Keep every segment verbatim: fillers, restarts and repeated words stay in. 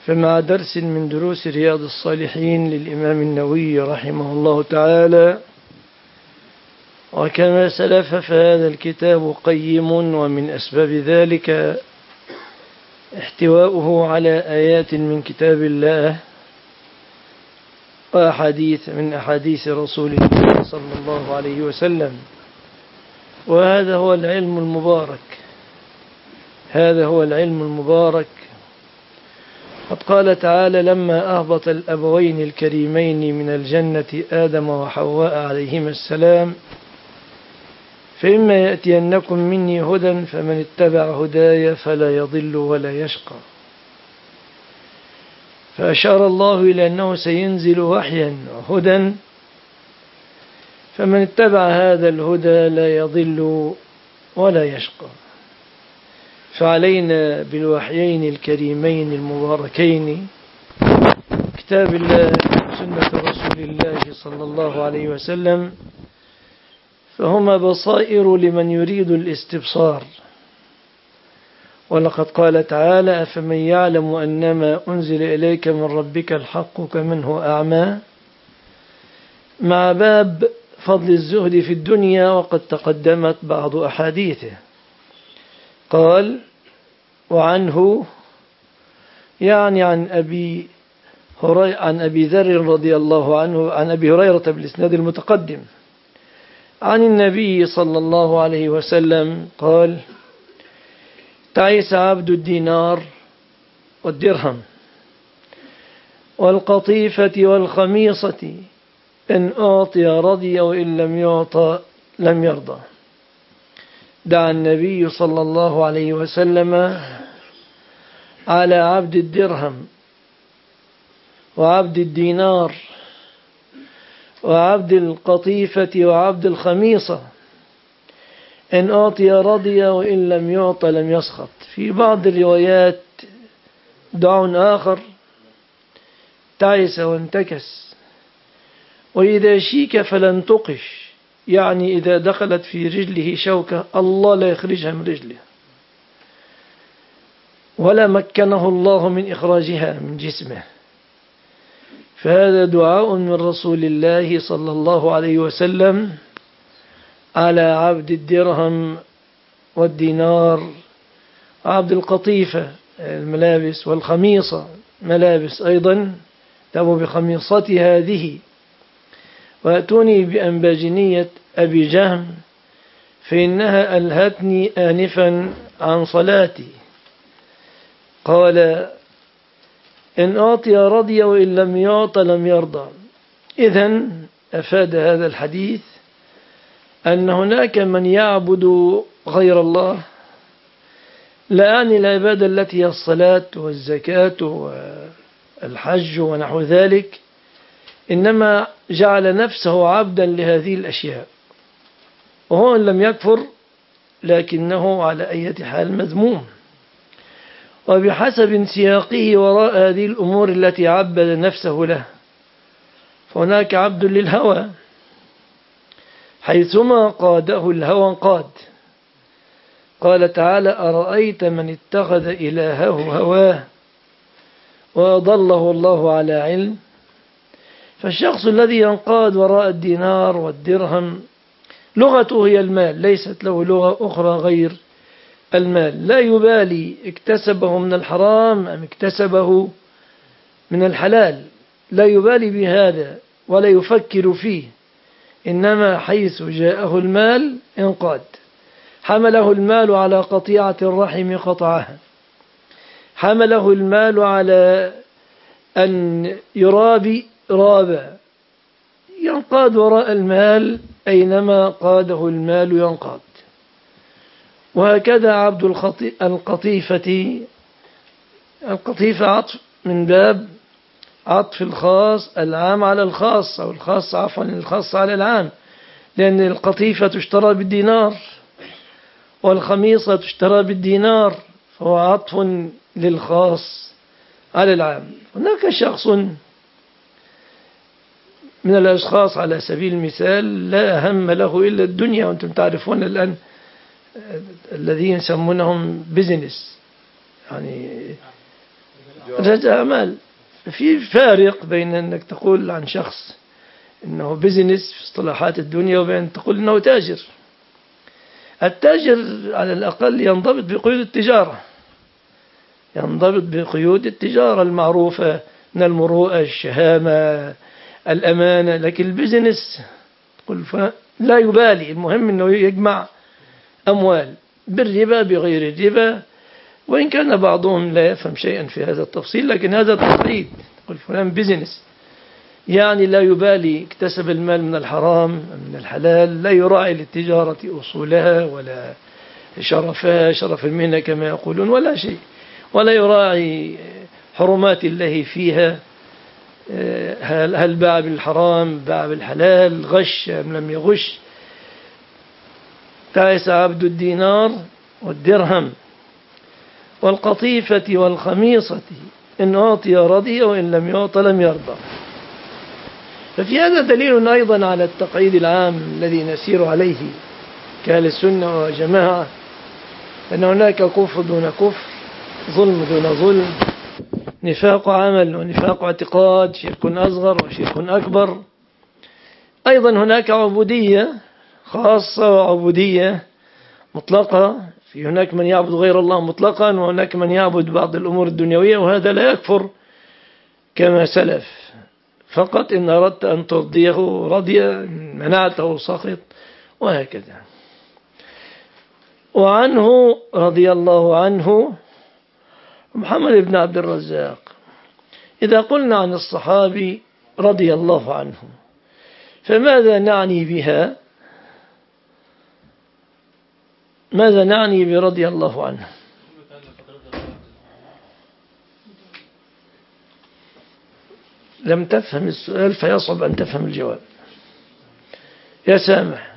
فمع درس من دروس رياض الصالحين للإمام النووي رحمه الله تعالى. وكما سلف فهذا الكتاب قيم، ومن أسباب ذلك احتواؤه على آيات من كتاب الله وأحاديث من أحاديث رسول الله صلى الله عليه وسلم. وهذا هو العلم المبارك هذا هو العلم المبارك قد قال تعالى: لما أهبط الأبوين الكريمين من الجنة آدم وحواء عليهما السلام فإما يأتينكم مني هدى فمن اتبع هداي فلا يضل ولا يشقى. فأشار الله إلى أنه سينزل وحيا وهدى، فمن اتبع هذا الهدى لا يضل ولا يشقى. فعلينا بالوحيين الكريمين المباركين، كتاب الله وسنة رسول الله صلى الله عليه وسلم، فهما بصائر لمن يريد الاستبصار. ولقد قال تعالى: أفمن يعلم أنما أنزل إليك من ربك الحق كمن هو أعمى، مع باب فضل الزهد في الدنيا، وقد تقدمت بعض أحاديثه. قال: وعنه يعني عن أبي هريرة عن أبي ذر رضي الله عنه عن أبي هريرة بالإسناد المتقدم عن النبي صلى الله عليه وسلم قال: تعيس عبد الدينار والدرهم والقطيفة والخميصة، إن أعطي رضي وإن لم يعطى لم يرضى. دعا النبي صلى الله عليه وسلم على عبد الدرهم وعبد الدينار وعبد القطيفة وعبد الخميصة، إن أعطي رضي وإن لم يعطى لم يسخط. في بعض الروايات دعاء آخر: تعس وانتكس، وإذا شيك فلن تقش، يعني إذا دخلت في رجله شوكة الله لا يخرجها من رجله، ولا مكنه الله من إخراجها من جسمه. فهذا دعاء من رسول الله صلى الله عليه وسلم على عبد الدرهم والدينار وعبد القطيفة الملابس والخميصة ملابس أيضا، تبوا بخميصتي هذه وأتوني بأنباجنية أبي جهم فإنها ألهتني آنفا عن صلاتي. قال: إن أعطي رضي وإن لم يعطى لم يرضى. إذن أفاد هذا الحديث أن هناك من يعبد غير الله، لا يعني العبادة التي هي الصلاة والزكاة والحج ونحو ذلك، إنما جعل نفسه عبدا لهذه الأشياء، وهو إن لم يكفر لكنه على أي حال مذموم. وبحسب سياقه وراء هذه الأمور التي عبد نفسه له، فهناك عبد للهوى، حيثما قاده الهوى انقاد. قال تعالى: أرأيت من اتخذ إلهه هواه وأضله الله على علم. فالشخص الذي ينقاد وراء الدينار والدرهم لغته هي المال، ليست له لغة أخرى غير المال، لا يبالي اكتسبه من الحرام أم اكتسبه من الحلال، لا يبالي بهذا ولا يفكر فيه، إنما حيث جاءه المال انقاد. حمله المال على قطيعة الرحم قطعها، حمله المال على أن يرابي رابا، ينقاد وراء المال، أينما قاده المال ينقاد. وهكذا عبد القطيفة القطيفة عطف من باب عطف الخاص العام على الخاص، أو الخاص عفوا الخاص على العام، لأن القطيفة تشترى بالدينار والخميصة تشترى بالدينار، فهو عطف للخاص على العام. هناك شخص من الأشخاص على سبيل المثال لا هم له إلا الدنيا، وأنتم تعرفون الآن الذين يسمونهم بيزنس، يعني رجاء أعمال. في فارق بين أنك تقول عن شخص إنه بيزنس في اصطلاحات الدنيا وبين تقول إنه تاجر. التاجر على الأقل ينضبط بقيود التجارة، ينضبط بقيود التجارة المعروفة من المروءة، الشهامة، الأمانة. لكن البيزنس تقول لا يبالي، المهم أنه يجمع أموال بالربا بغير الربا، وإن كان بعضهم لا يفهم شيئا في هذا التفصيل، لكن هذا تقليد. تقول فلان بيزنس يعني لا يبالي اكتسب المال من الحرام من الحلال، لا يراعي للتجارة أصولها ولا شرفها شرف المهنة كما يقولون ولا شيء، ولا يراعي حرمات الله فيها، هل باع بالحرام باع بالحلال، غش أم لم يغش. تعس عبد الدينار والدرهم والقطيفة والخميصة، إن أعطي رضي وإن لم يعط لم يرضى. ففي هذا دليل أيضا على التقعيد العام الذي نسير عليه كأهل السنة وجماعة، أن هناك كفر دون كفر، ظلم دون ظلم، نفاق عمل ونفاق اعتقاد، شرك أصغر وشرك أكبر. أيضا هناك عبودية خاصة وعبودية مطلقة، في هناك من يعبد غير الله مطلقا، وهناك من يعبد بعض الأمور الدنيوية، وهذا لا يكفر كما سلف، فقط إن أردت أن ترضيه رضي، منعته سخط، وهكذا. وعنه رضي الله عنه محمد بن عبد الرزاق، إذا قلنا عن الصحابي رضي الله عنه فماذا نعني بها؟ ماذا نعني برضي الله عنه؟ لم تفهم السؤال فيصعب أن تفهم الجواب. يا سامح،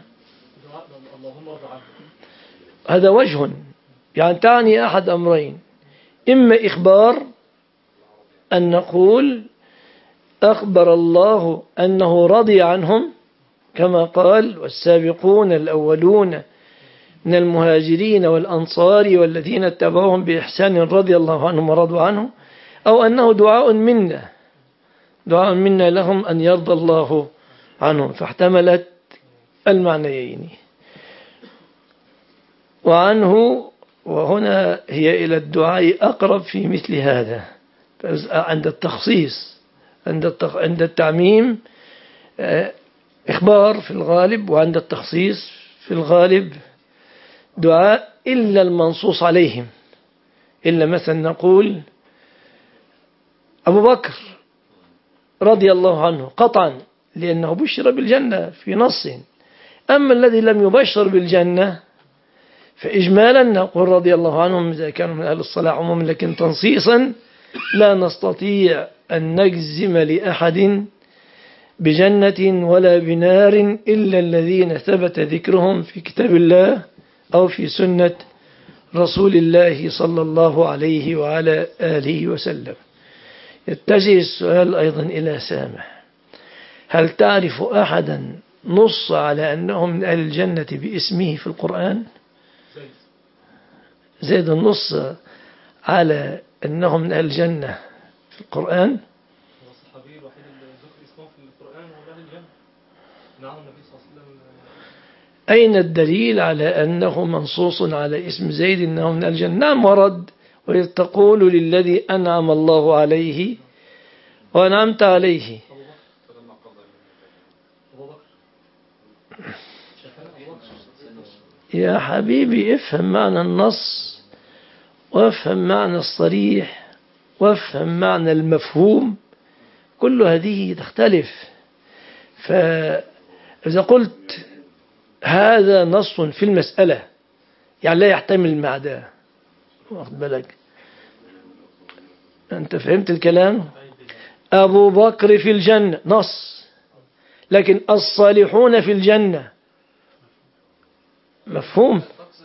هذا وجه، يعني تعني أحد أمرين: إما إخبار، أن نقول أخبر الله أنه رضي عنهم كما قال والسابقون الأولون من المهاجرين والأنصار والذين اتبعوهم بإحسان رضي الله عنهم ورضوا عنه، أو أنه دعاء منا دعاء منا لهم أن يرضى الله عنهم، فاحتملت المعنيين. وعنه، وهنا هي إلى الدعاء أقرب في مثل هذا، عند التخصيص عند التعميم إخبار في الغالب، وعند التخصيص في الغالب دعاء، إلا المنصوص عليهم. إلا مثلا نقول أبو بكر رضي الله عنه قطعا لأنه بشر بالجنة في نص، أما الذي لم يبشر بالجنة فإجمالا نقول رضي الله عنهم إذا كانوا من أهل الصلاة عموما، لكن تنصيصا لا نستطيع أن نجزم لأحد بجنة ولا بنار إلا الذين ثبت ذكرهم في كتاب الله أو في سنة رسول الله صلى الله عليه وعلى آله وسلم. يتجه السؤال أيضا إلى سامح: هل تعرف أحدا نص على أنه من أهل الجنة باسمه في القرآن؟ زيد النص على أنه من أهل الجنة في القرآن. الصحابي الوحيد اللي ذكر اسمه في القرآن هو أهل الجنة. نعم النبي صلى الله عليه وسلم. أين الدليل على أنه منصوص على اسم زيد أنه من الجنة؟ نعم ورد: وإذ تقول للذي أنعم الله عليه وأنعمت عليه. يا حبيبي افهم معنى النص، وافهم معنى الصريح، وافهم معنى المفهوم، كل هذه تختلف. فإذا قلت هذا نص في المسألة يعني لا يحتمل المعداة، واخد بالك؟ أنت فهمت الكلام؟ أبو بكر في الجنة نص، لكن الصالحون في الجنة مفهوم.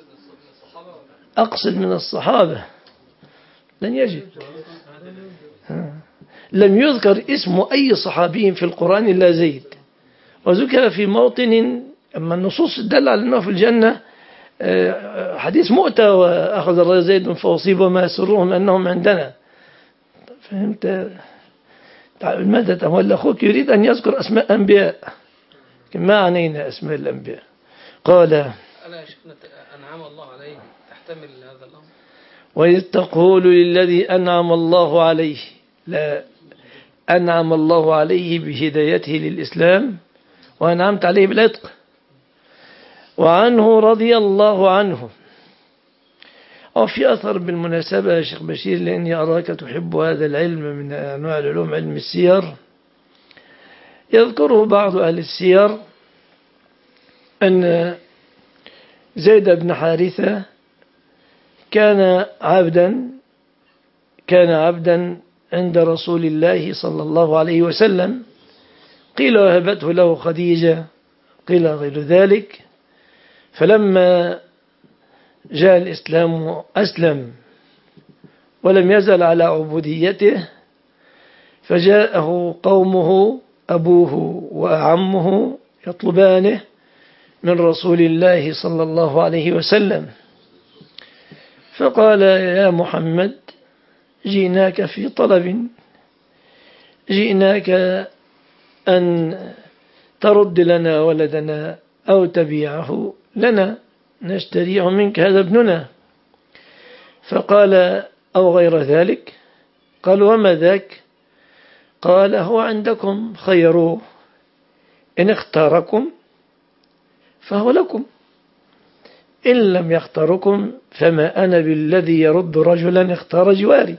أقصد من الصحابة لن يجد، لم يذكر اسم أي صحابي في القرآن إلا زيد، وذكر في موطن أما النصوص تدل على أنه في الجنة حديث مؤتة: وأخذ الرجل زيد فأصيب وما يسرهم أنهم عندنا. فهمت؟ ماذا تولى أخوك يريد أن يذكر أسماء أنبياء، ما عنينا أسماء الأنبياء. قال ألا شفنا أنعم الله عليه تحتمل هذا الأمر. وإذ تقول للذي أنعم الله عليه، لا، أنعم الله عليه بهدايته للإسلام وأنعمت عليه بالعتق. وعنه رضي الله عنه. وفي أثر بالمناسبة يا شيخ بشير، لأني أراك تحب هذا العلم من أنواع العلوم، علم السير، يذكره بعض أهل السير أن زيد بن حارثة كان عبدا كان عبدا عند رسول الله صلى الله عليه وسلم، قيل وهبته له خديجة، قيل غير ذلك. فلما جاء الإسلام أسلم ولم يزل على عبوديته، فجاءه قومه أبوه وأعمه يطلبانه من رسول الله صلى الله عليه وسلم، فقال يا محمد جئناك في طلب، جئناك أن ترد لنا ولدنا أو تبيعه لنا نشتريه منك، هذا ابننا. فقال أو غير ذلك. قال وما ذاك؟ قال هو عندكم خيروه، إن اختاركم فهو لكم، إن لم يختاركم فما أنا بالذي يرد رجلا اختار جواري.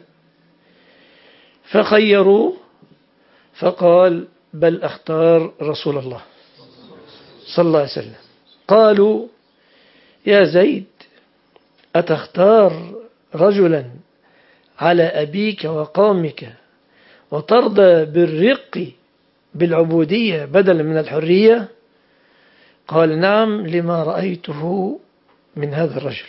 فخيروه فقال بل أختار رسول الله صلى الله عليه وسلم. قالوا يا زيد أتختار رجلا على أبيك وقومك وترضى بالرق بالعبودية بدلا من الحرية؟ قال نعم لما رأيته من هذا الرجل.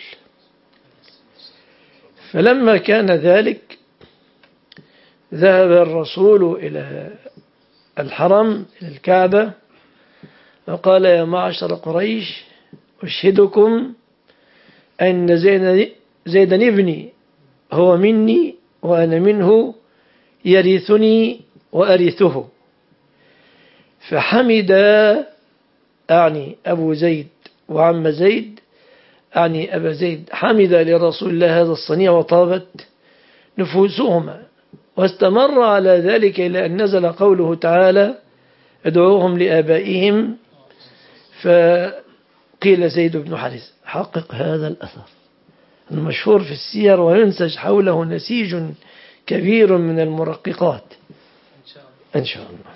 فلما كان ذلك ذهب الرسول إلى الحرم إلى الكعبة وقال يا معشر قريش أشهدكم أن زيدا ابني هو مني وأنا منه، يرثني وأرثه. فحمد أعني أبو زيد وعم زيد أعني أبا زيد، حمد لرسول الله هذا الصنيع وطابت نفوسهما، واستمر على ذلك إلى أن نزل قوله تعالى ادعوهم لآبائهم. فقيل زيد بن حارثة. حقق هذا الأثر المشهور في السير وينسج حوله نسيج كبير من المرققات إن شاء الله.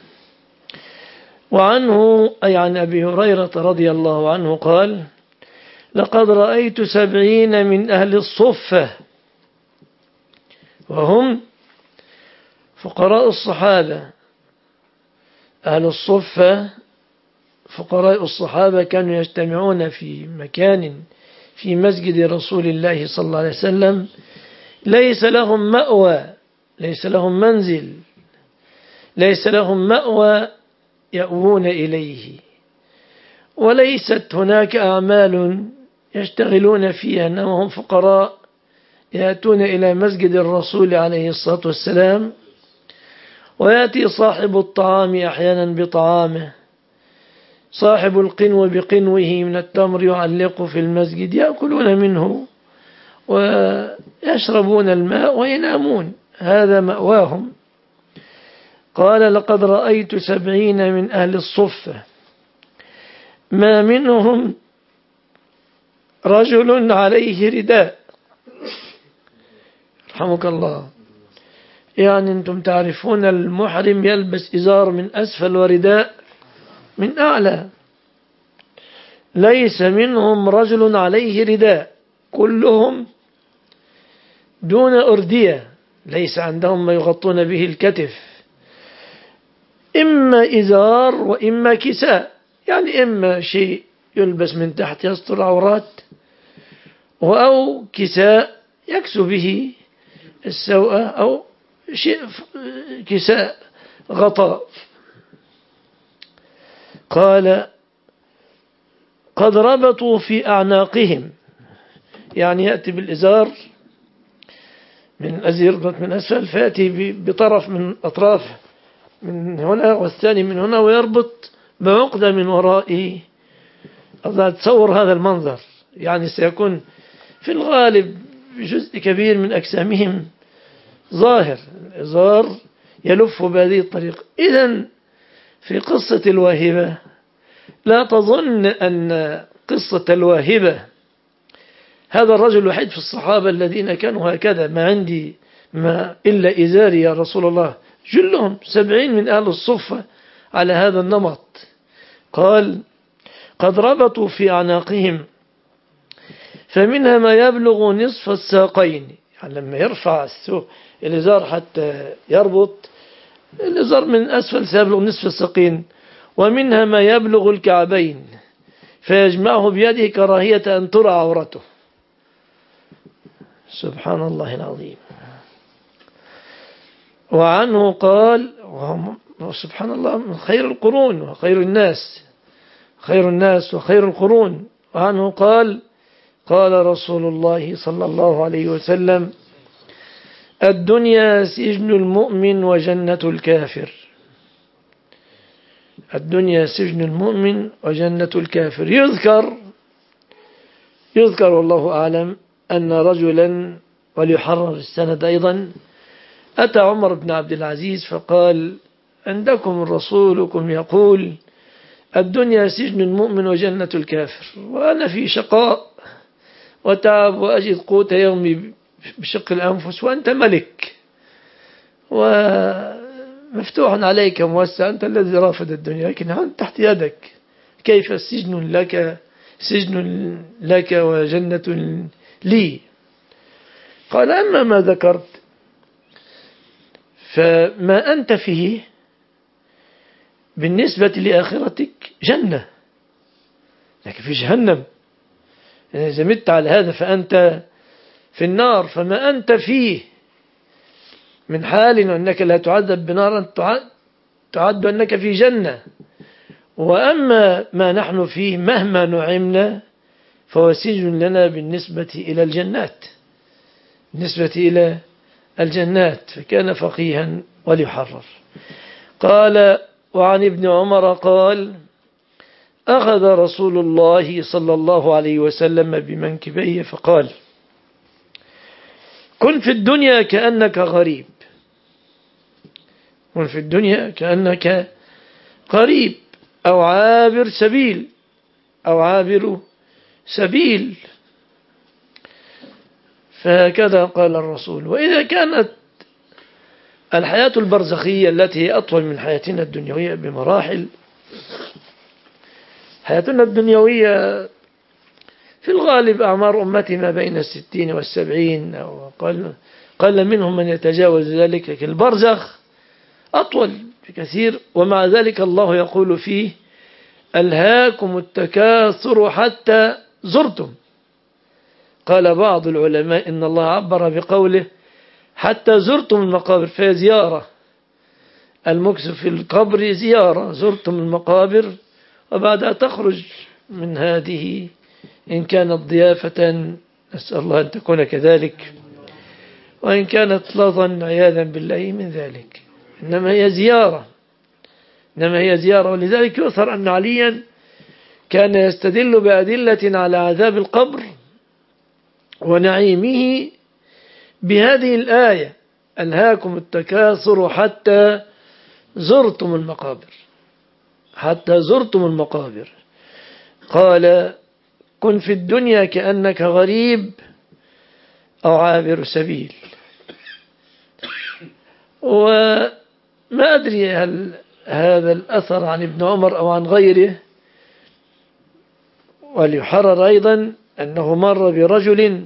وعنه أي عن أبي هريرة رضي الله عنه قال لقد رأيت سبعين من أهل الصفة وهم فقراء الصحابة. أهل الصفة فقراء الصحابة كانوا يجتمعون في مكان في مسجد رسول الله صلى الله عليه وسلم، ليس لهم مأوى، ليس لهم منزل، ليس لهم مأوى يأوون إليه، وليست هناك أعمال يشتغلون فيها، إنما هم فقراء يأتون إلى مسجد الرسول عليه الصلاة والسلام، ويأتي صاحب الطعام أحيانا بطعامه، صاحب القنو بقنوه من التمر يعلق في المسجد، يأكلون منه ويشربون الماء وينامون، هذا مأواهم. قال لقد رأيت سبعين من أهل الصفة ما منهم رجل عليه رداء. رحمك الله. يعني أنتم تعرفون المحرم يلبس إزار من أسفل ورداء من أعلى، ليس منهم رجل عليه رداء، كلهم دون أردية، ليس عندهم ما يغطون به الكتف، إما إزار وإما كساء، يعني إما شيء يلبس من تحت يستر عورات، أو كساء يكسو به السوء، أو شيء كساء غطاء. قال قد ربطوا في أعناقهم، يعني يأتي بالإزار من الذي يربط من أسفل فيأتي بطرف من أطراف من هنا والثاني من هنا ويربط بعقدة من ورائه. أتصور هذا المنظر، يعني سيكون في الغالب جزء كبير من أجسامهم ظاهر، الإزار يلف بهذه الطريقة. إذن في قصة الواهبة لا تظن أن قصة الواهبة هذا الرجل الوحيد في الصحابة الذين كانوا هكذا، ما عندي ما إلا إزاري يا رسول الله، جلهم سبعين من أهل الصفة على هذا النمط. قال قد ربطوا في أعناقهم فمنها ما يبلغ نصف الساقين، يعني لما يرفع الإزار حتى يربط الإزار من أسفل سيبلغ نصف الساقين، ومنها ما يبلغ الكعبين فيجمعه بيده كراهية أن ترى عورته. سبحان الله العظيم. وعنه قال سبحان الله من خير القرون وخير الناس خير الناس وخير القرون. وعنه قال قال رسول الله صلى الله عليه وسلم الدنيا سجن المؤمن وجنة الكافر. الدنيا سجن المؤمن وجنة الكافر. يذكر يذكر والله أعلم أن رجلا، وليحرر السند أيضا، أتى عمر بن عبد العزيز فقال عندكم رسولكم يقول الدنيا سجن المؤمن وجنة الكافر، وأنا في شقاء وتعب وأجد قوت يومي بشق الأنفس، وأنت ملك ومفتوح عليك موسع، أنت الذي رافض الدنيا، لكن أنت تحت يدك، كيف سجن لك سجن لك وجنة لي؟ قال أما ما ذكرت فما أنت فيه بالنسبة لآخرتك جنة، لكن في جهنم إذا مت على هذا فأنت في النار، فما أنت فيه من حال أنك لا تعذب بنار تعد أنك في جنة. وأما ما نحن فيه مهما نعمنا فهو سجن لنا بالنسبة إلى الجنات بالنسبة إلى الجنات. فكان فقيها وليحرر. قال وعن ابن عمر قال أخذ رسول الله صلى الله عليه وسلم بمنكبيه فقال كن في الدنيا كأنك غريب كن في الدنيا كأنك غريب أو عابر سبيل أو عابر سبيل. فهكذا قال الرسول. وإذا كانت الحياة البرزخية التي هي أطول من حياتنا الدنيوية بمراحل، حياتنا الدنيوية في الغالب أعمار أمتي ما بين الستين والسبعين أو قل, قل منهم من يتجاوز ذلك، لكن البرزخ أطول بكثير. ومع ذلك الله يقول فيه ألهاكم التكاثر حتى زرتم. قال بعض العلماء إن الله عبر بقوله حتى زرتم المقابر، فهي زيارة، المكث في القبر زيارة، زرتم المقابر وبعدها تخرج من هذه إن كانت ضيافة، نسأل الله أن تكون كذلك، وإن كانت لظا عياذا بالله من ذلك، إنما هي زيارة إنما هي زيارة. ولذلك يؤثر أن عليا كان يستدل بأدلة على عذاب القبر ونعيمه بهذه الآية ألهاكم التكاثر حتى زرتم المقابر حتى زرتم المقابر. قال كن في الدنيا كأنك غريب أو عابر سبيل. وما أدري هل هذا الأثر عن ابن عمر أو عن غيره. وليحرر أيضا أنه مر برجل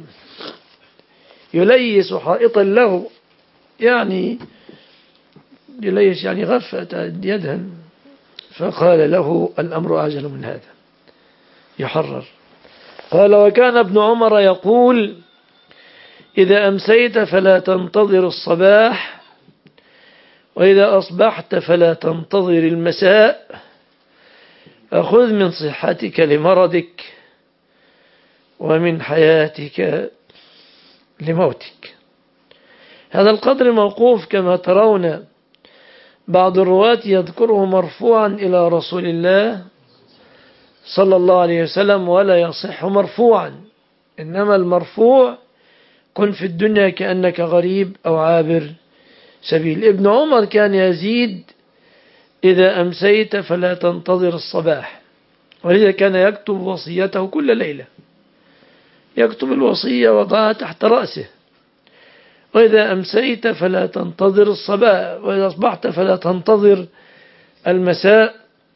يليس حائطا له، يعني يليس يعني غفة يدهن، فقال له الأمر أعجل من هذا. يحرر. قال وكان ابن عمر يقول إذا أمسيت فلا تنتظر الصباح، وإذا أصبحت فلا تنتظر المساء، فخذ من صحتك لمرضك ومن حياتك لموتك. هذا القدر موقوف كما ترون، بعض الرواة يذكره مرفوعا إلى رسول الله صلى الله عليه وسلم ولا يصح مرفوعا، إنما المرفوع: كن في الدنيا كأنك غريب أو عابر سبيل. ابن عمر كان يزيد: إذا أمسيت فلا تنتظر الصباح، ولذا كان يكتب وصيته كل ليلة، يكتب الوصية وضعها تحت رأسه: وإذا أمسيت فلا تنتظر الصباح، وإذا أصبحت فلا تنتظر المساء،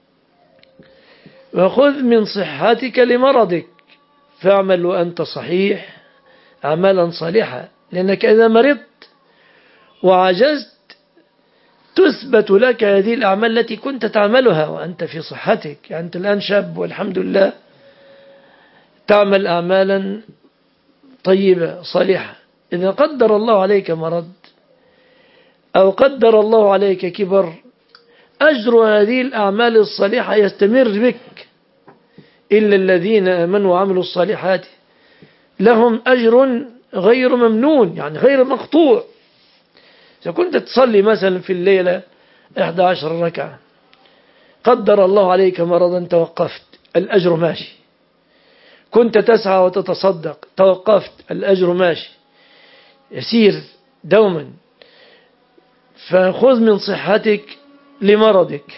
وخذ من صحتك لمرضك، فاعمل وأنت صحيح أعمالا صالحة، لأنك إذا مرضت وعجزت تثبت لك هذه الأعمال التي كنت تعملها وأنت في صحتك. يعني أنت الآن شاب والحمد لله تعمل أعمالا طيبة صالحة، إذا قدر الله عليك مرض أو قدر الله عليك كبر، أجر هذه الأعمال الصالحة يستمر بك. إلا الذين آمنوا وعملوا الصالحات لهم أجر غير ممنون، يعني غير مقطوع. إذا كنت تصلي مثلا في الليلة إحدى عشر ركعة، قدر الله عليك مرضا توقفت، الأجر ماشي. كنت تسعى وتتصدق، توقفت، الأجر ماشي يسير دوما. فخذ من صحتك لمرضك.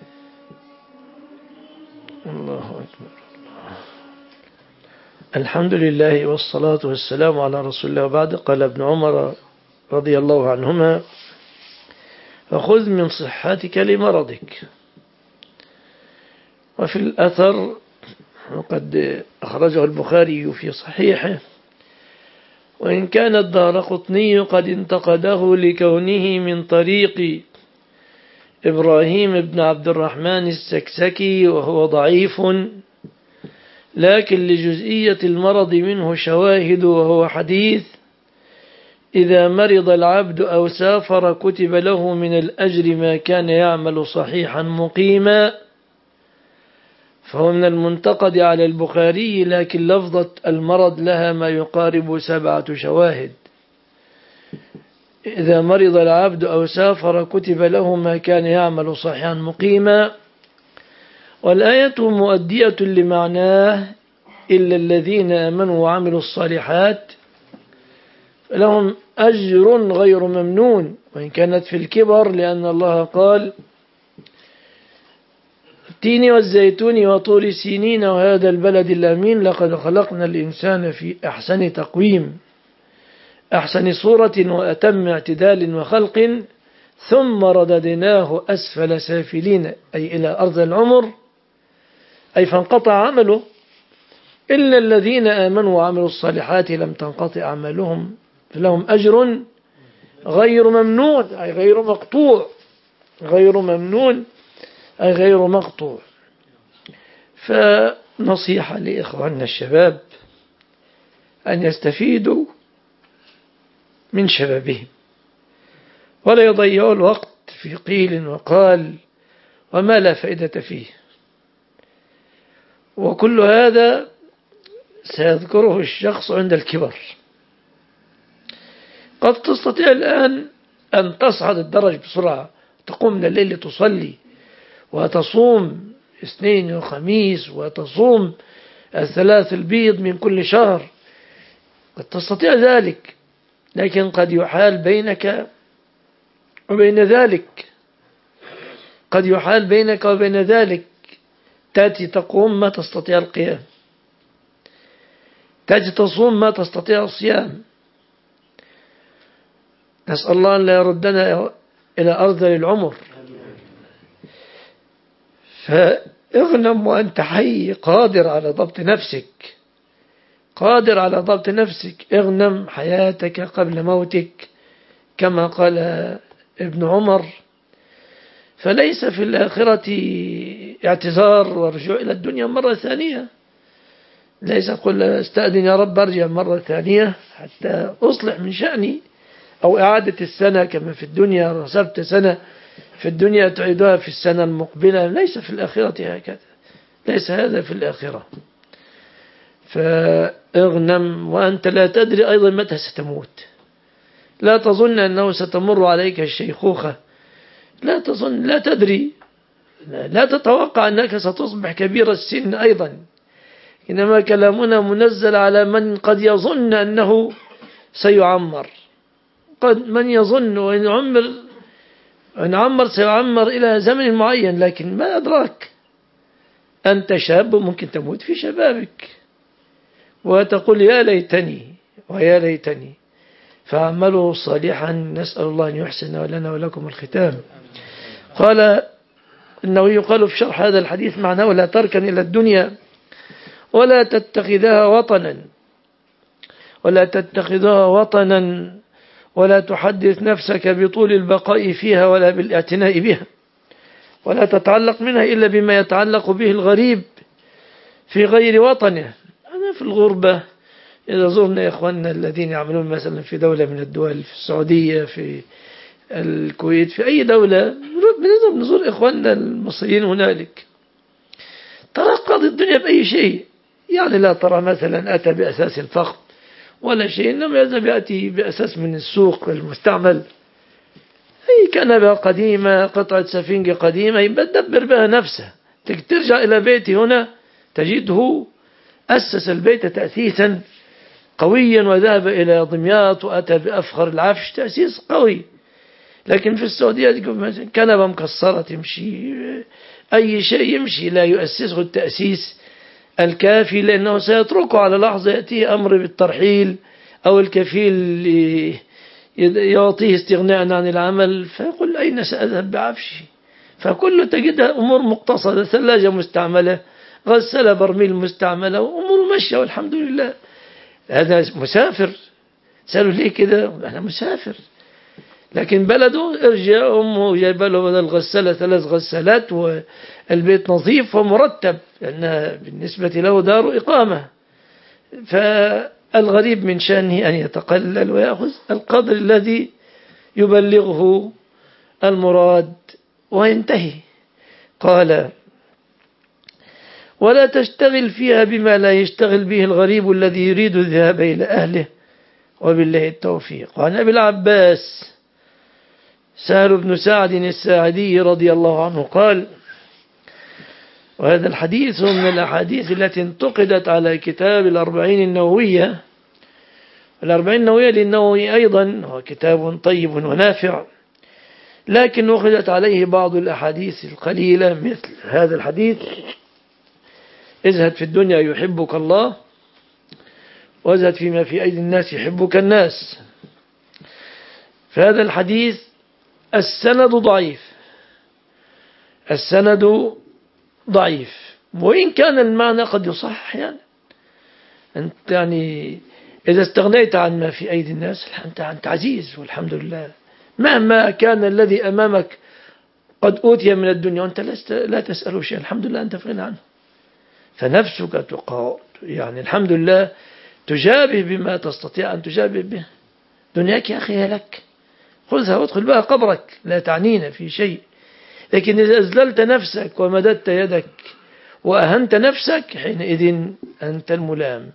الله أكبر. الحمد لله والصلاة والسلام على رسول الله وبعد. قال ابن عمر رضي الله عنهما: فخذ من صحتك لمرضك. وفي الأثر وقد أخرجه البخاري في صحيحه، وإن كان الدارقطني قد انتقده لكونه من طريق إبراهيم بن عبد الرحمن السكسكي وهو ضعيف، لكن لجزئية المرض منه شواهد، وهو حديث: إذا مرض العبد أو سافر كتب له من الأجر ما كان يعمل صحيحا مقيما. فهو من المنتقد على البخاري، لكن لفظة المرض لها ما يقارب سبعة شواهد. إذا مرض العبد أو سافر كتب له ما كان يعمل صحيحا مقيما. والآية مؤدية لمعناه: إلا الذين آمنوا وعملوا الصالحات لهم أجر غير ممنون، وإن كانت في الكبر، لأن الله قال: التين والزيتون وطور سينين وهذا البلد الأمين لقد خلقنا الإنسان في أحسن تقويم، أحسن صورة وأتم اعتدال وخلق، ثم رددناه أسفل سافلين، أي إلى أرض العمر، أي فانقطع عمله. إلا الذين آمنوا وعملوا الصالحات لم تنقطع أعمالهم فلهم أجر غير ممنون، أي غير مقطوع، غير ممنون أي غير مقطوع. فنصيحة لإخواننا الشباب أن يستفيدوا من شبابهم ولا يضيعوا الوقت في قيل وقال وما لا فائدة فيه. وكل هذا سيذكره الشخص عند الكبر. قد تستطيع الآن أن تصعد الدرج بسرعة، تقوم من الليل تصلي وتصوم اثنين وخميس وتصوم الثلاث البيض من كل شهر، قد تستطيع ذلك، لكن قد يحال بينك وبين ذلك، قد يحال بينك وبين ذلك. تأتي تقوم ما تستطيع القيام، تأتي تصوم ما تستطيع الصيام. نسأل الله أن لا يردنا إلى أرض العمر. فاغنم وأنت حي، قادر على ضبط نفسك، قادر على ضبط نفسك. اغنم حياتك قبل موتك كما قال ابن عمر. فليس في الآخرة اعتذار ورجوع إلى الدنيا مرة ثانية. ليس قل استأذن يا رب أرجع مرة ثانية حتى أصلح من شأني، أو إعادة السنة كما في الدنيا، رسبت سنة في الدنيا تعيدها في السنة المقبلة. ليس في الآخرة هكذا، ليس هذا في الآخرة. فاغنم وأنت لا تدري أيضا متى ستموت. لا تظن أنه ستمر عليك الشيخوخة، لا تظن، لا تدري، لا تتوقع أنك ستصبح كبير السن أيضا، إنما كلامنا منزل على من قد يظن أنه سيعمر، قد من يظن وإن عمر إن عمر سيعمر إلى زمن معين، لكن ما أدراك، أنت شاب ممكن تموت في شبابك وتقول يا ليتني ويا ليتني. فاعملوا صالحا، نسأل الله أن يحسن لنا ولكم الختام. قال إنه يقال في شرح هذا الحديث معناه: لا تركن إلى الدنيا ولا تتخذها وطنا ولا تتخذها وطنا ولا تحدث نفسك بطول البقاء فيها ولا بالاعتناء بها، ولا تتعلق منها إلا بما يتعلق به الغريب في غير وطنه. أنا في الغربة إذا زرنا إخواننا الذين يعملون مثلا في دولة من الدول، في السعودية، في الكويت، في أي دولة، بنذهب نزور إخواننا المصريين هنالك، ترى قاضي الدنيا بأي شيء، يعني لا ترى مثلا أتى بأساس الفخم ولا شيء، إنما يذهب يأتي بأساس من السوق المستعمل، أي كنبة قديمة، قطعة سفنجة قديمة يدبر بها نفسه. ترجع إلى بيتي هنا تجده أسس البيت تأسيسا قويا وذهب إلى دمياط وأتى بأفخر العفش، تأسيس قوي. لكن في السعودية كنبة مكسرة تمشي، أي شيء يمشي، لا يؤسسه التأسيس الكافي، لأنه سيتركه على لحظة يأتيه أمر بالترحيل أو الكفيل يعطيه استغناء عن العمل، فيقول أين سأذهب بعفشي؟ فكل تجدها أمور مقتصدة، ثلاجة مستعملة، غسالة برميل مستعملة، وأمور ماشية والحمد لله. هذا مسافر، سألوا ليه كده؟ أنا مسافر. لكن بلده ارجع أمه جايبه له بدل الغسالة ثلاث غسالات، والبيت نظيف ومرتب، لأنها بالنسبة له دار إقامة. فالغريب من شأنه أن يتقلل ويأخذ القدر الذي يبلغه المراد وينتهي. قال: ولا تشتغل فيها بما لا يشتغل به الغريب الذي يريد الذهاب إلى أهله، وبالله التوفيق. وعن أبي العباس سهل بن سعد الساعدي رضي الله عنه قال، وهذا الحديث من الأحاديث التي انتقدت على كتاب الأربعين النووية. الأربعين النووية للنووي أيضا هو كتاب طيب ونافع، لكن أخذت عليه بعض الأحاديث القليلة مثل هذا الحديث: ازهد في الدنيا يحبك الله، وازهد فيما في أيدي الناس يحبك الناس. فهذا الحديث السند ضعيف، السند ضعيف، وإن كان المعنى قد يصح. يعني أنت يعني إذا استغنيت عن ما في أيدي الناس أنت أنت عزيز والحمد لله، مهما كان الذي أمامك قد أوتي من الدنيا وأنت لست لا تسأله شيء، الحمد لله أنت في غنى عنه. فنفسك تقاوم، يعني الحمد لله تجابه بما تستطيع أن تجابه به. دنياك يا أخي لك، خذها وادخل بها قبرك، لا تعنينا في شيء. لكن إذا أذللت نفسك ومددت يدك وأهنت نفسك، حينئذ أنت الملام،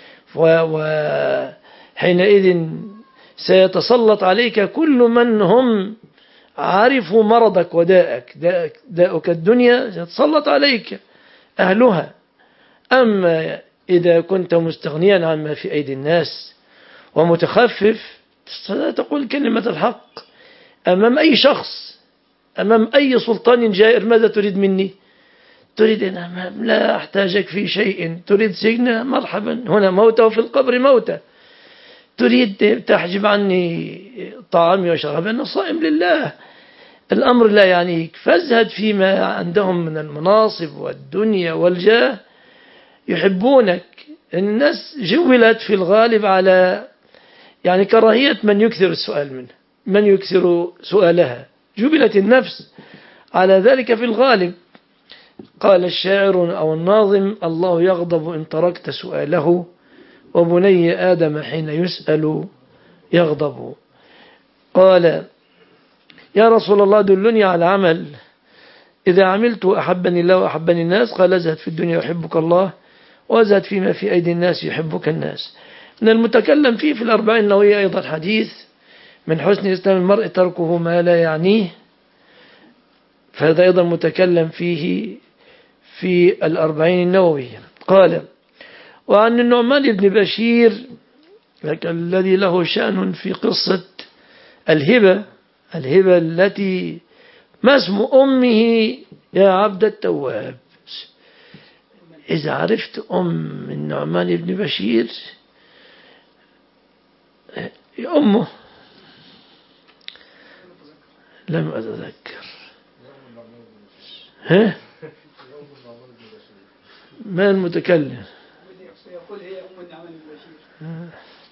وحينئذ سيتسلط عليك كل من هم عارفوا مرضك وداءك، داءك داءك الدنيا، سيتسلط عليك أهلها. أما إذا كنت مستغنيا عما في أيدي الناس ومتخفف، تقول كلمة الحق أمام أي شخص، أمام أي سلطان جائر: ماذا تريد مني؟ تريد أن لا أحتاجك في شيء، تريد سجن، مرحبا، هنا موتى وفي القبر موتى. تريد تحجب عني طعامي وشرابي، أنا صائم لله، الأمر لا يعنيك. فازهد فيما عندهم من المناصب والدنيا والجاه، يحبونك. الناس جولت في الغالب على يعني كراهية من يكثر السؤال منه، من يكثر سؤالها، جبلت النفس على ذلك في الغالب. قال الشاعر أو الناظم: الله يغضب إن تركت سؤاله، وبني آدم حين يسأل يغضب. قال: يا رسول الله دلني على عمل إذا عملت أحبني الله وأحبني الناس. قال: ازهد في الدنيا يحبك الله، وازهد فيما في أيدي الناس يحبك الناس. من المتكلم فيه في الأربعين النووية أيضا حديث من حسن إسلام المرء تركه ما لا يعنيه، فهذا أيضا متكلم فيه في الأربعين النووية. قال: وعن النعمان بن بشير الذي له شأن في قصة الهبة الهبة التي ما اسم أمه يا عبد التواب. إذا عرفت أم النعمان بن بشير أمه لم أتذكر. ها؟ ما المتكلم؟ يقول هي أم النعمان بن بشير.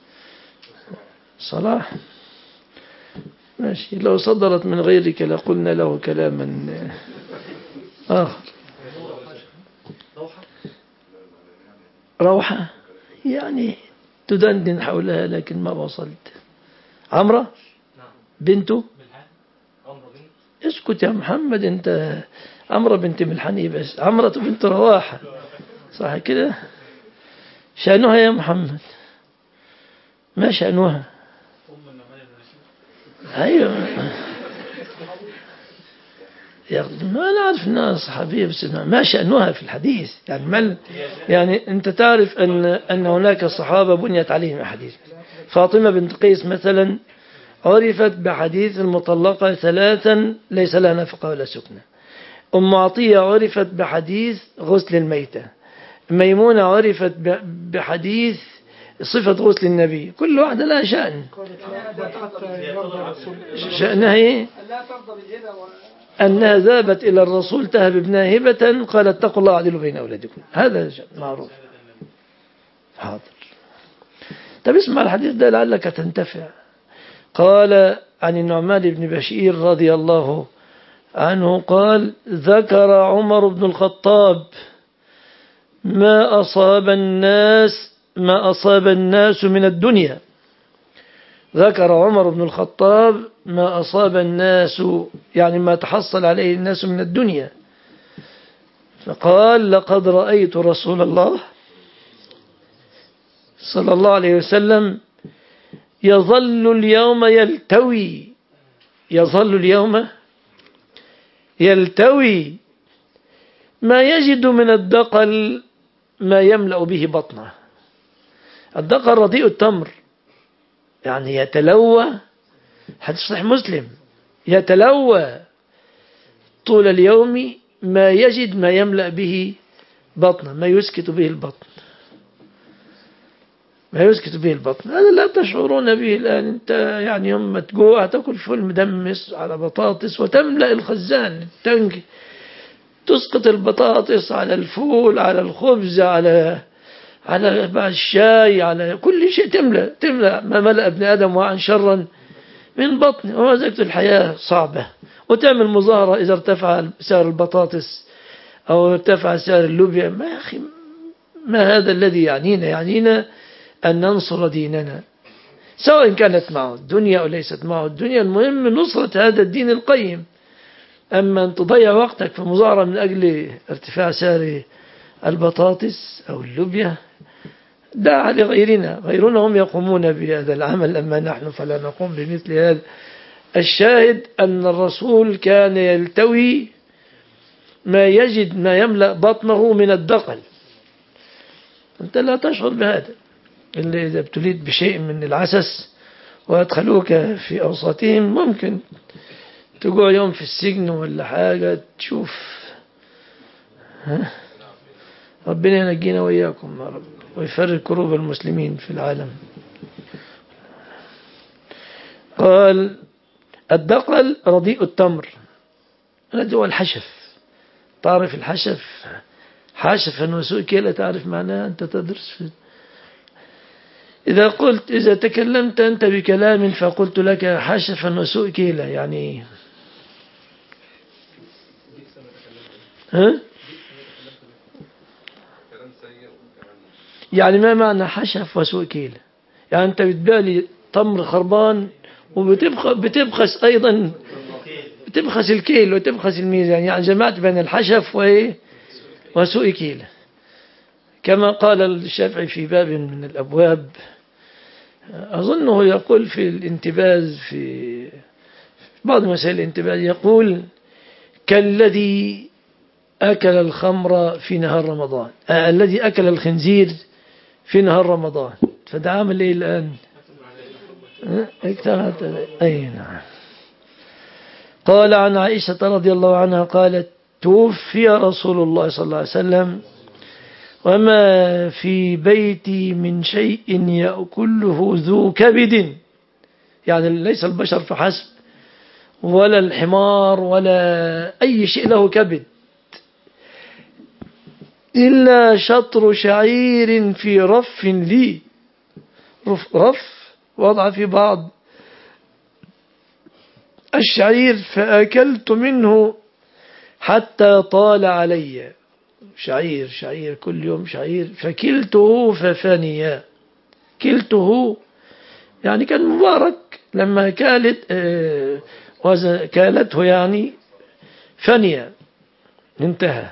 صلاح ماشي. لو صدرت من غيرك لقلنا له كلاما آخر. روحة يعني تدندن حولها لكن ما وصلت. عمرة بنته. اسكت يا محمد أنت. عمرة بنت ملحني بس. عمرة بنت رواحة صح كده. شأنها يا محمد ما شأنها؟ أيوة ما نعرف أنها صحابية بس ما شأنها في الحديث يعني مل يعني أنت تعرف أن أن هناك صحابة بنيت عليهم أحاديث. فاطمة بنت قيس مثلا عرفت بحديث المطلقة ثلاثا ليس لها نفقة ولا سكنة. أم عطية عرفت بحديث غسل الميتة. ميمونة عرفت بحديث صفة غسل النبي. كل واحدة لها شأن. شأنها إيه؟ أنها ذهبت إلى الرسول تهب ابنها هبة قال اتقوا الله اعدلوا بين أولادكم. هذا معروف. حاضر. طب اسمع الحديث ده لعلك تنتفع. قال عن النعمان بن بشير رضي الله عنه قال: ذكر عمر بن الخطاب ما أصاب الناس ما أصاب الناس من الدنيا. ذكر عمر بن الخطاب ما أصاب الناس يعني ما تحصل عليه الناس من الدنيا. فقال: لقد رأيت رسول الله صلى الله عليه وسلم يظل اليوم يلتوي يظل اليوم يلتوي ما يجد من الدقل ما يملأ به بطنه. الدقل رديء التمر يعني يتلوى. حديث صحيح مسلم. يتلوى طول اليوم ما يجد ما يملأ به بطنه ما يسكت به البطن ما يسكت به البطن. هذا لا تشعرون به الآن. أنت يعني يوم ما تجوع تأكل فول مدمس على بطاطس وتملأ الخزان التنك. تسقط البطاطس على الفول على الخبز على على الشاي على كل شيء. تملأ تملأ ما ملأ ابن آدم وعن شرا من بطنه. وما زالت الحياة صعبة. وتعمل مظاهرة إذا ارتفع سعر البطاطس أو ارتفع سعر اللوبيا. ما يا أخي ما هذا الذي يعنينا؟ يعنينا أن ننصر ديننا سواء كانت معه الدنيا أو ليست معه الدنيا. المهم نصرة هذا الدين القيم. أما أن تضيع وقتك في مظاهرة من أجل ارتفاع سعر البطاطس أو اللوبيا دع لغيرنا. غيرنا هم يقومون بهذا العمل أما نحن فلا نقوم بمثل هذا. الشاهد أن الرسول كان يلتوي ما يجد ما يملأ بطنه من الدقل. أنت لا تشعر بهذا إلا إذا ابتليت بشيء من العسس وأدخلوك في أوساطهم. ممكن تقع يوم في السجن ولا حاجة تشوف. ها؟ ربنا ينجينا وإياكم يا رب ويفرج كروب المسلمين في العالم. قال: الدقل رديء التمر. الذي هو الحشف. تعرف الحشف؟ حاشفا وسوء كيلة. تعرف معناه؟ أنت تدرس في إذا قلت إذا تكلمت أنت بكلام فقلت لك حاشفا وسوء كيلة يعني ها؟ يعني ما معنى حشف وسوء كيلة؟ يعني أنت بتبالي تمر خربان وبتبخس أيضا بتبخس الكيل وتبخس الميزان. يعني جمعت بين الحشف وسوء كيلة. كما قال الشافعي في باب من الأبواب أظنه يقول في الانتباز في بعض مسائل الانتباز يقول كالذي أكل الخمر في نهار رمضان آه الذي أكل الخنزير في نهار رمضان فده عامل إيه الآن اكتمت أي نعم. قال عن عائشة رضي الله عنها قالت توفي رسول الله صلى الله عليه وسلم وما في بيتي من شيء يأكله ذو كبد يعني ليس البشر فحسب ولا الحمار ولا أي شيء له كبد إلا شطر شعير في رف لي رف, رف وضع في بعض الشعير فأكلت منه حتى طال علي شعير شعير كل يوم شعير فكلته ففني كلته يعني كان مبارك لما كالت آه كالته يعني فني انتهى.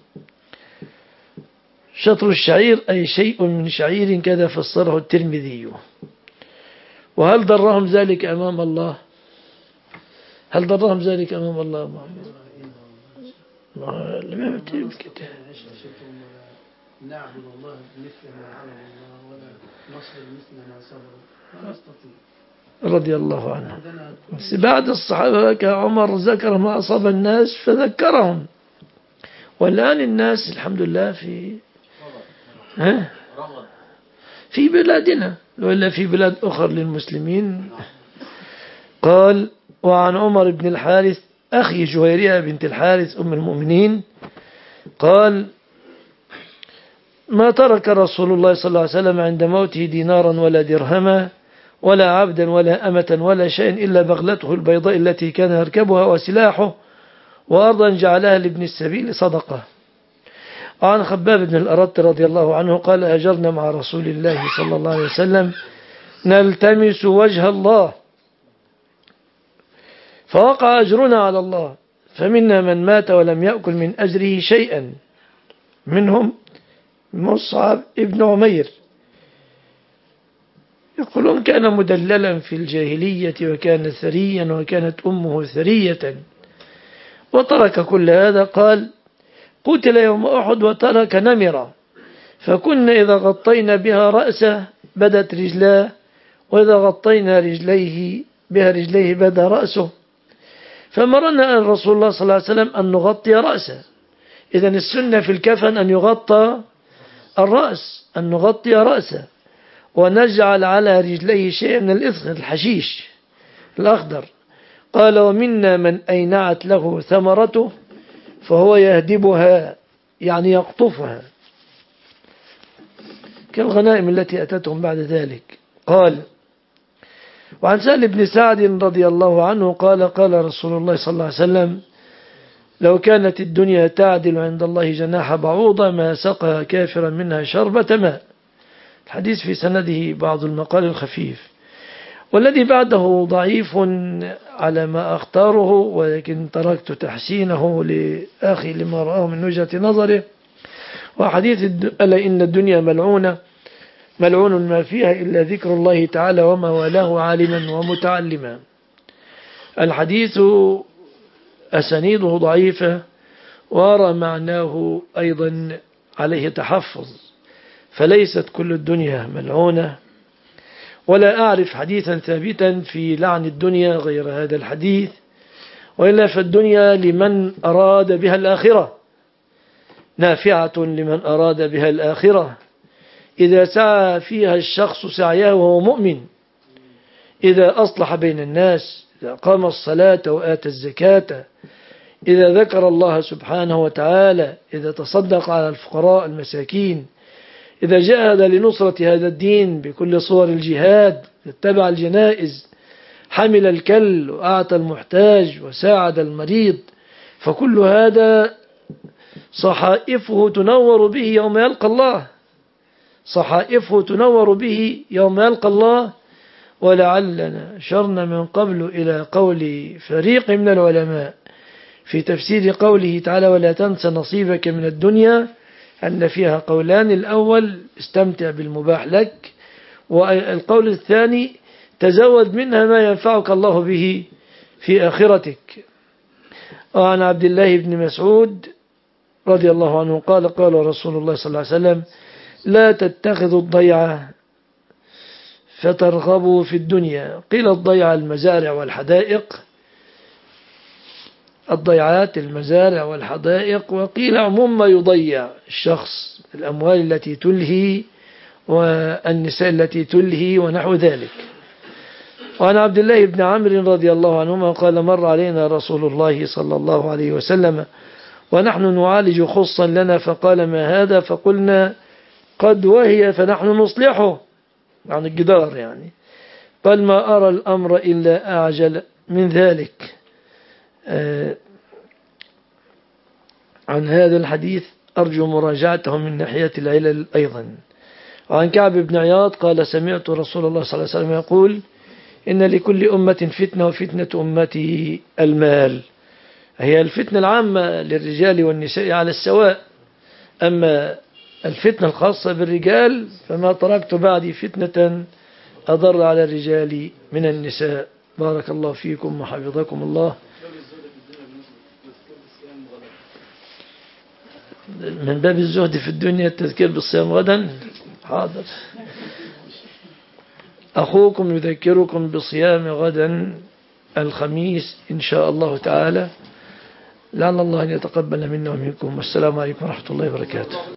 شطر الشعير أي شيء من شعير كذا فسره الترمذي. وهل ضرهم ذلك أمام الله هل ضرهم ذلك أمام الله ما لم يبتدئ الكتاب نعبد الله مثل ما عبد الله ولا نصبر مثل ما صبر لا نستطيع رضي الله عنه. بس بعد الصحابة كعمر ذكر ما أصاب الناس فذكرهم والآن الناس الحمد لله في ها في بلادنا ولا في بلاد أخرى للمسلمين. قال وعن عمر بن الحارث أخي جويرية بنت الحارث أم المؤمنين قال ما ترك رسول الله صلى الله عليه وسلم عند موته دينارا ولا درهما ولا عبدا ولا أمة ولا شيء إلا بغلته البيضاء التي كان يركبها وسلاحه وأرضا جعلها لابن السبيل صدقة. عن خباب بن الأرط رضي الله عنه قال هجرنا مع رسول الله صلى الله عليه وسلم نلتمس وجه الله فوقع أجرنا على الله فمنا من مات ولم يأكل من أجره شيئا منهم مصعب ابن عمير يقولون كان مدللا في الجاهلية وكان ثريا وكانت أمه ثرية وترك كل هذا. قال قتل يوم أحد وترك نمرة فكنا إذا غطينا بها رأسه بدت رجلاه وإذا غطينا رجليه بها رجليه بدا رأسه فمرنا الرسول الله صلى الله عليه وسلم أن نغطي رأسه. إذن السنة في الكفن أن يغطى الرأس أن نغطي رأسه ونجعل على رجليه شيء من الإثخر الحشيش الأخضر. قال ومنا من أينعت له ثمرته فهو يهدبها يعني يقطفها كالغنائم التي أتتهم بعد ذلك. قال وعن سهل بن سعد رضي الله عنه قال قال رسول الله صلى الله عليه وسلم لو كانت الدنيا تعدل عند الله جناح بعوضة ما سقى كافرا منها شربة ماء. الحديث في سنده بعض المقال الخفيف والذي بعده ضعيف على ما أختاره ولكن تركت تحسينه لأخي لما رآه من وجهة نظره. وحديث ألا إن الدنيا ملعونة ملعون ما فيها إلا ذكر الله تعالى وما والاه عالما ومتعلما. الحديث أسانيده ضعيفة وأرى معناه أيضا عليه تحفظ فليست كل الدنيا ملعونة ولا أعرف حديثا ثابتا في لعن الدنيا غير هذا الحديث وإلا فالدنيا لمن أراد بها الآخرة نافعة لمن أراد بها الآخرة إذا سعى فيها الشخص سعيه وهو مؤمن إذا أصلح بين الناس إذا قام الصلاة وآتى الزكاة إذا ذكر الله سبحانه وتعالى إذا تصدق على الفقراء المساكين إذا جاهد لنصرة هذا الدين بكل صور الجهاد اتبع الجنائز حمل الكل وأعطى المحتاج وساعد المريض فكل هذا صحائفه تنور به يوم يلقى الله صحائفه تنور به يوم يلقى الله. ولعلنا أشرنا من قبل إلى قول فريق من العلماء في تفسير قوله تعالى ولا تنس نصيبك من الدنيا أن فيها قولان الأول استمتع بالمباح لك والقول الثاني تزود منها ما ينفعك الله به في آخرتك. وعن عبد الله بن مسعود رضي الله عنه قال قال رسول الله صلى الله عليه وسلم لا تتخذوا الضيعة فترغبوا في الدنيا. قيل الضيعة المزارع والحدائق، الضيعات المزارع والحدائق، وقيل عموم ما يضيع الشخص، الأموال التي تلهي والنساء التي تلهي ونحو ذلك. وعن عبد الله بن عمرو رضي الله عنهما قال مر علينا رسول الله صلى الله عليه وسلم ونحن نعالج خصا لنا فقال ما هذا؟ فقلنا قد وهي فنحن نصلحه، عن الجدار يعني. قال ما أرى الأمر إلا أعجل من ذلك. آه عن هذا الحديث أرجو مراجعته من ناحية العلل أيضا. وعن كعب بن عياض قال سمعت رسول الله صلى الله عليه وسلم يقول إن لكل أمة فتنة وفتنة أمتي المال. هي الفتنة العامة للرجال والنساء على السواء، أما الفتنة الخاصة بالرجال فما تركت بعدي فتنة أضر على الرجال من النساء. بارك الله فيكم وحفظكم الله. من باب الزهد في الدنيا التذكير بالصيام غدا. حاضر. أخوكم يذكركم بصيام غدا الخميس إن شاء الله تعالى، لعل الله أن يتقبل منا ومنكم. والسلام عليكم ورحمة الله وبركاته.